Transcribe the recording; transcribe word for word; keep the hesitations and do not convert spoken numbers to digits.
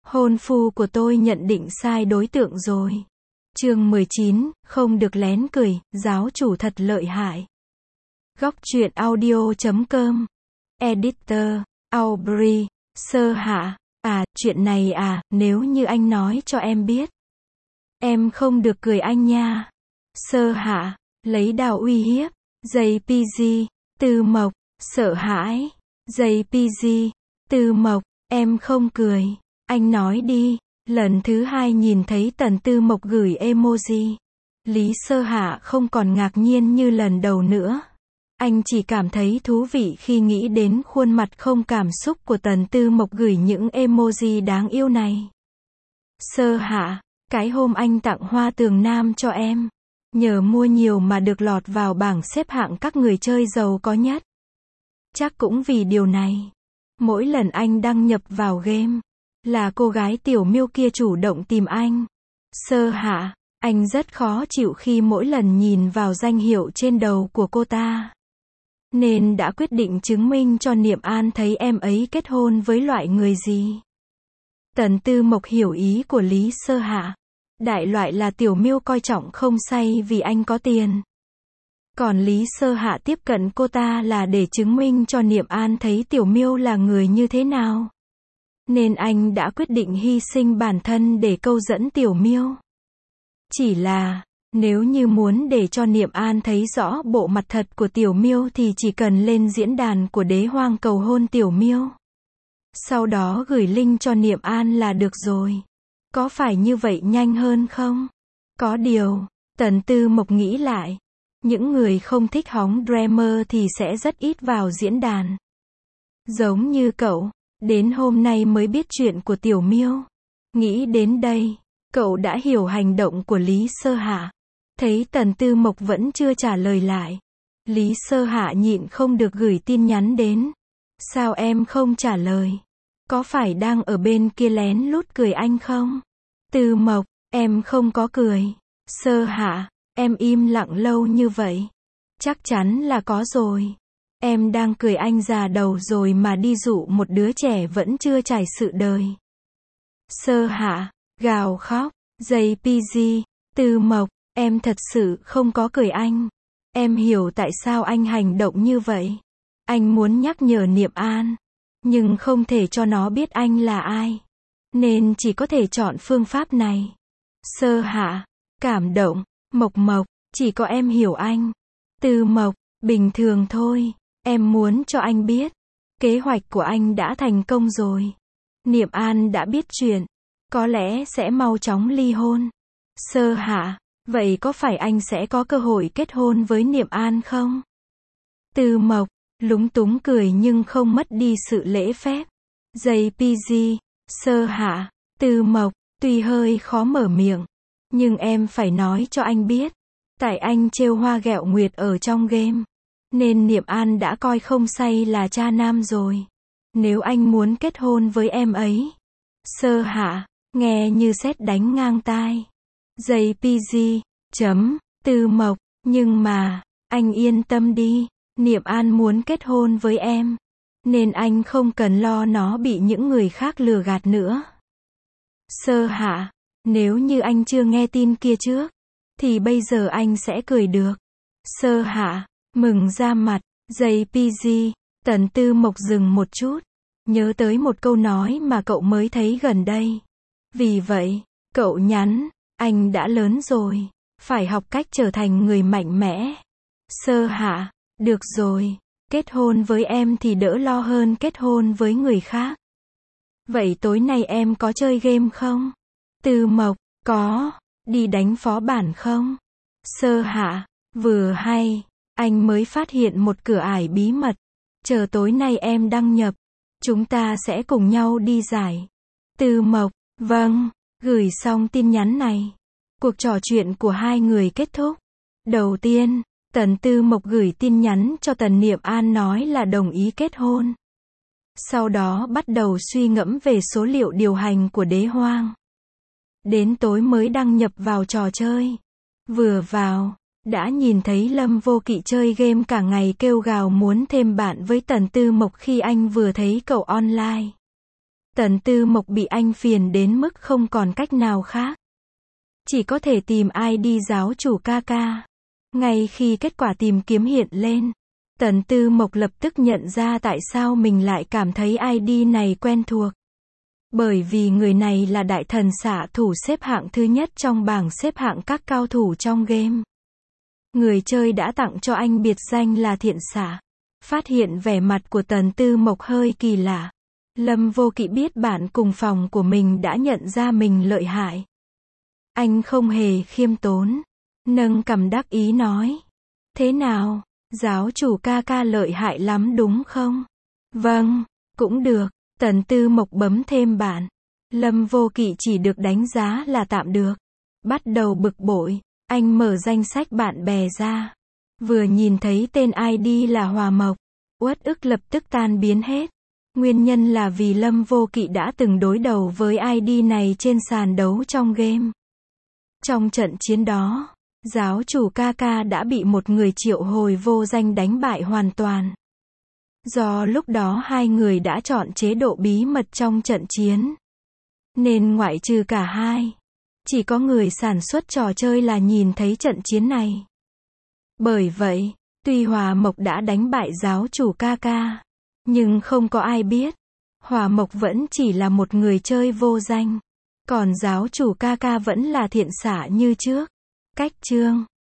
Hôn phu của tôi nhận định sai đối tượng rồi. Chương mười chín, không được lén cười, giáo chủ thật lợi hại. Góc truyện audio chấm com. Editor, Aubrey, Sơ Hạ. À, chuyện này à, nếu như anh nói cho em biết. Em không được cười anh nha. Sơ Hạ, lấy đao uy hiếp. jê pê giê, Từ Mộc, sợ hãi. jê pê giê, Từ Mộc, em không cười. Anh nói đi. Lần thứ hai nhìn thấy Tần Tư Mộc gửi emoji. Lý Sơ Hạ không còn ngạc nhiên như lần đầu nữa. Anh chỉ cảm thấy thú vị khi nghĩ đến khuôn mặt không cảm xúc của Tần Tư Mộc gửi những emoji đáng yêu này. Sơ Hạ, cái hôm anh tặng hoa tường nam cho em, nhờ mua nhiều mà được lọt vào bảng xếp hạng các người chơi giàu có nhất. Chắc cũng vì điều này. Mỗi lần anh đăng nhập vào game, là cô gái Tiểu Miêu kia chủ động tìm anh. Sơ Hạ, anh rất khó chịu khi mỗi lần nhìn vào danh hiệu trên đầu của cô ta. Nên đã quyết định chứng minh cho Niệm An thấy em ấy kết hôn với loại người gì. Tần Tư Mộc hiểu ý của Lý Sơ Hạ. Đại loại là Tiểu Miêu coi trọng không say vì anh có tiền. Còn Lý Sơ Hạ tiếp cận cô ta là để chứng minh cho Niệm An thấy Tiểu Miêu là người như thế nào. Nên anh đã quyết định hy sinh bản thân để câu dẫn Tiểu Miêu. Chỉ là, nếu như muốn để cho Niệm An thấy rõ bộ mặt thật của Tiểu Miêu thì chỉ cần lên diễn đàn của Đế Hoang cầu hôn Tiểu Miêu. Sau đó gửi link cho Niệm An là được rồi. Có phải như vậy nhanh hơn không? Có điều, Tần Tư Mộc nghĩ lại. Những người không thích hóng drama thì sẽ rất ít vào diễn đàn. Giống như cậu, đến hôm nay mới biết chuyện của Tiểu Miêu. Nghĩ đến đây, cậu đã hiểu hành động của Lý Sơ Hạ. Thấy Tần Tư Mộc vẫn chưa trả lời lại. Lý Sơ Hạ nhịn không được gửi tin nhắn đến. Sao em không trả lời? Có phải đang ở bên kia lén lút cười anh không? Tư Mộc, em không có cười. Sơ Hạ, em im lặng lâu như vậy. Chắc chắn là có rồi. Em đang cười anh già đầu rồi mà đi dụ một đứa trẻ vẫn chưa trải sự đời. Sơ Hạ, gào khóc. jê pê giê, Tư Mộc, em thật sự không có cười anh. Em hiểu tại sao anh hành động như vậy. Anh muốn nhắc nhở Niệm An, nhưng không thể cho nó biết anh là ai. Nên chỉ có thể chọn phương pháp này. Sơ Hạ, cảm động. Mộc Mộc, chỉ có em hiểu anh. Tư Mộc, bình thường thôi. Em muốn cho anh biết, kế hoạch của anh đã thành công rồi. Niệm An đã biết chuyện, có lẽ sẽ mau chóng ly hôn. Sơ Hạ, vậy có phải anh sẽ có cơ hội kết hôn với Niệm An không? Tư Mộc, lúng túng cười nhưng không mất đi sự lễ phép. jê pê giê, Sơ Hạ, Tư Mộc, tuy hơi khó mở miệng, nhưng em phải nói cho anh biết. Tại anh trêu hoa ghẹo nguyệt ở trong game, nên Niệm An đã coi không say là cha nam rồi. Nếu anh muốn kết hôn với em ấy. Sơ Hạ, nghe như sét đánh ngang tai. jê pê giê, chấm, Tư Mộc, nhưng mà, anh yên tâm đi, Niệm An muốn kết hôn với em. Nên anh không cần lo nó bị những người khác lừa gạt nữa. Sơ Hạ, nếu như anh chưa nghe tin kia trước, thì bây giờ anh sẽ cười được. Sơ Hạ, mừng ra mặt. jê pê giê, Tần Tư Mộc dừng một chút. Nhớ tới một câu nói mà cậu mới thấy gần đây. Vì vậy, cậu nhắn, anh đã lớn rồi, phải học cách trở thành người mạnh mẽ. Sơ Hạ, được rồi, kết hôn với em thì đỡ lo hơn kết hôn với người khác. Vậy tối nay em có chơi game không? Tư Mộc, có. Đi đánh phó bản không? Sơ Hạ, vừa hay, anh mới phát hiện một cửa ải bí mật. Chờ tối nay em đăng nhập, chúng ta sẽ cùng nhau đi giải. Tư Mộc, vâng. Gửi xong tin nhắn này, cuộc trò chuyện của hai người kết thúc. Đầu tiên, Tần Tư Mộc gửi tin nhắn cho Tần Niệm An nói là đồng ý kết hôn. Sau đó bắt đầu suy ngẫm về số liệu điều hành của Đế Hoang. Đến tối mới đăng nhập vào trò chơi. Vừa vào, đã nhìn thấy Lâm Vô Kỵ chơi game cả ngày kêu gào muốn thêm bạn với Tần Tư Mộc khi anh vừa thấy cậu online. Tần Tư Mộc bị anh phiền đến mức không còn cách nào khác. Chỉ có thể tìm i đê giáo chủ ca ca. Ngay khi kết quả tìm kiếm hiện lên, Tần Tư Mộc lập tức nhận ra tại sao mình lại cảm thấy i đê này quen thuộc. Bởi vì người này là đại thần xạ thủ xếp hạng thứ nhất trong bảng xếp hạng các cao thủ trong game. Người chơi đã tặng cho anh biệt danh là thiện xạ. Phát hiện vẻ mặt của Tần Tư Mộc hơi kỳ lạ. Lâm Vô Kỵ biết bạn cùng phòng của mình đã nhận ra mình lợi hại. Anh không hề khiêm tốn. Nâng cằm đắc ý nói. Thế nào, giáo chủ ca ca lợi hại lắm đúng không? Vâng, cũng được. Tần Tư Mộc bấm thêm bạn. Lâm Vô Kỵ chỉ được đánh giá là tạm được. Bắt đầu bực bội, anh mở danh sách bạn bè ra. Vừa nhìn thấy tên i đê là Hòa Mộc, uất ức lập tức tan biến hết. Nguyên nhân là vì Lâm Vô Kỵ đã từng đối đầu với i đê này trên sàn đấu trong game. Trong trận chiến đó, giáo chủ ca ca đã bị một người triệu hồi vô danh đánh bại hoàn toàn. Do lúc đó hai người đã chọn chế độ bí mật trong trận chiến, nên ngoại trừ cả hai, chỉ có người sản xuất trò chơi là nhìn thấy trận chiến này. Bởi vậy, tuy Hòa Mộc đã đánh bại giáo chủ ca ca, nhưng không có ai biết, Hòa Mộc vẫn chỉ là một người chơi vô danh, còn giáo chủ ca ca vẫn là thiện xạ như trước. Cách chương